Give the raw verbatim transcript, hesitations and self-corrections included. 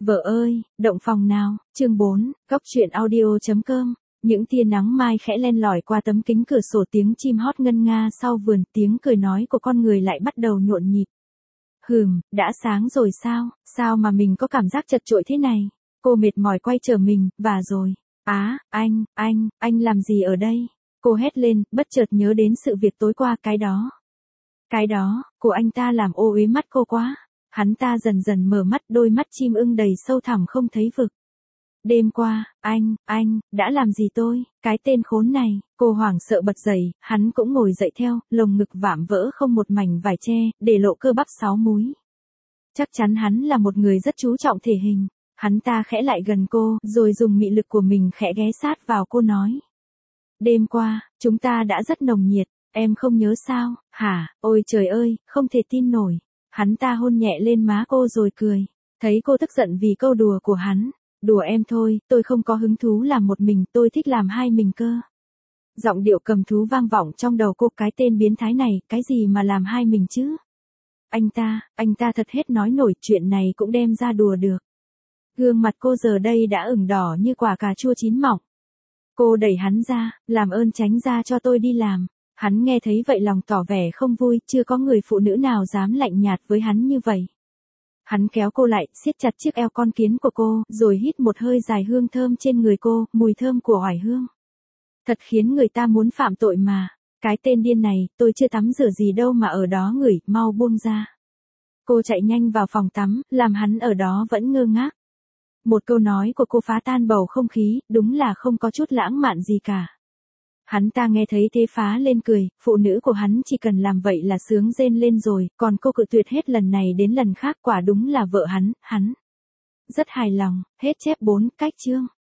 Vợ ơi, động phòng nào, chương bốn, góc truyện audio.com. Những tia nắng mai khẽ len lỏi qua tấm kính cửa sổ, tiếng chim hót ngân nga sau vườn, tiếng cười nói của con người lại bắt đầu nhộn nhịp. Hừm, đã sáng rồi sao, sao mà mình có cảm giác chật chội thế này? Cô mệt mỏi quay trở mình, và rồi. Á, anh, anh, anh làm gì ở đây? Cô hét lên, bất chợt nhớ đến sự việc tối qua, cái đó. Cái đó, của anh ta làm ô uế mắt cô quá. Hắn ta dần dần mở mắt, đôi mắt chim ưng đầy sâu thẳm không thấy vực. Đêm qua, anh, anh, đã làm gì tôi, cái tên khốn này, cô hoảng sợ bật dậy, hắn cũng ngồi dậy theo, lồng ngực vạm vỡ không một mảnh vải che, để lộ cơ bắp sáu múi. Chắc chắn hắn là một người rất chú trọng thể hình. Hắn ta khẽ lại gần cô, rồi dùng mị lực của mình khẽ ghé sát vào cô nói. Đêm qua, chúng ta đã rất nồng nhiệt, em không nhớ sao, hả, ôi trời ơi, không thể tin nổi. Hắn ta hôn nhẹ lên má cô rồi cười. Thấy cô tức giận vì câu đùa của hắn. Đùa em thôi, tôi không có hứng thú làm một mình, tôi thích làm hai mình cơ. Giọng điệu cầm thú vang vọng trong đầu cô, cái tên biến thái này, cái gì mà làm hai mình chứ? Anh ta, anh ta thật hết nói nổi, chuyện này cũng đem ra đùa được. Gương mặt cô giờ đây đã ửng đỏ như quả cà chua chín mọng. Cô đẩy hắn ra, làm ơn tránh ra cho tôi đi làm. Hắn nghe thấy vậy lòng tỏ vẻ không vui, chưa có người phụ nữ nào dám lạnh nhạt với hắn như vậy. Hắn kéo cô lại, siết chặt chiếc eo con kiến của cô, rồi hít một hơi dài hương thơm trên người cô, mùi thơm của oải hương. Thật khiến người ta muốn phạm tội mà. Cái tên điên này, tôi chưa tắm rửa gì đâu mà ở đó ngửi, mau buông ra. Cô chạy nhanh vào phòng tắm, làm hắn ở đó vẫn ngơ ngác. Một câu nói của cô phá tan bầu không khí, đúng là không có chút lãng mạn gì cả. Hắn ta nghe thấy thế phá lên cười, phụ nữ của hắn chỉ cần làm vậy là sướng rên lên rồi, còn cô cự tuyệt hết lần này đến lần khác, quả đúng là vợ hắn, hắn. Rất hài lòng, hết chép bốn, cách chương.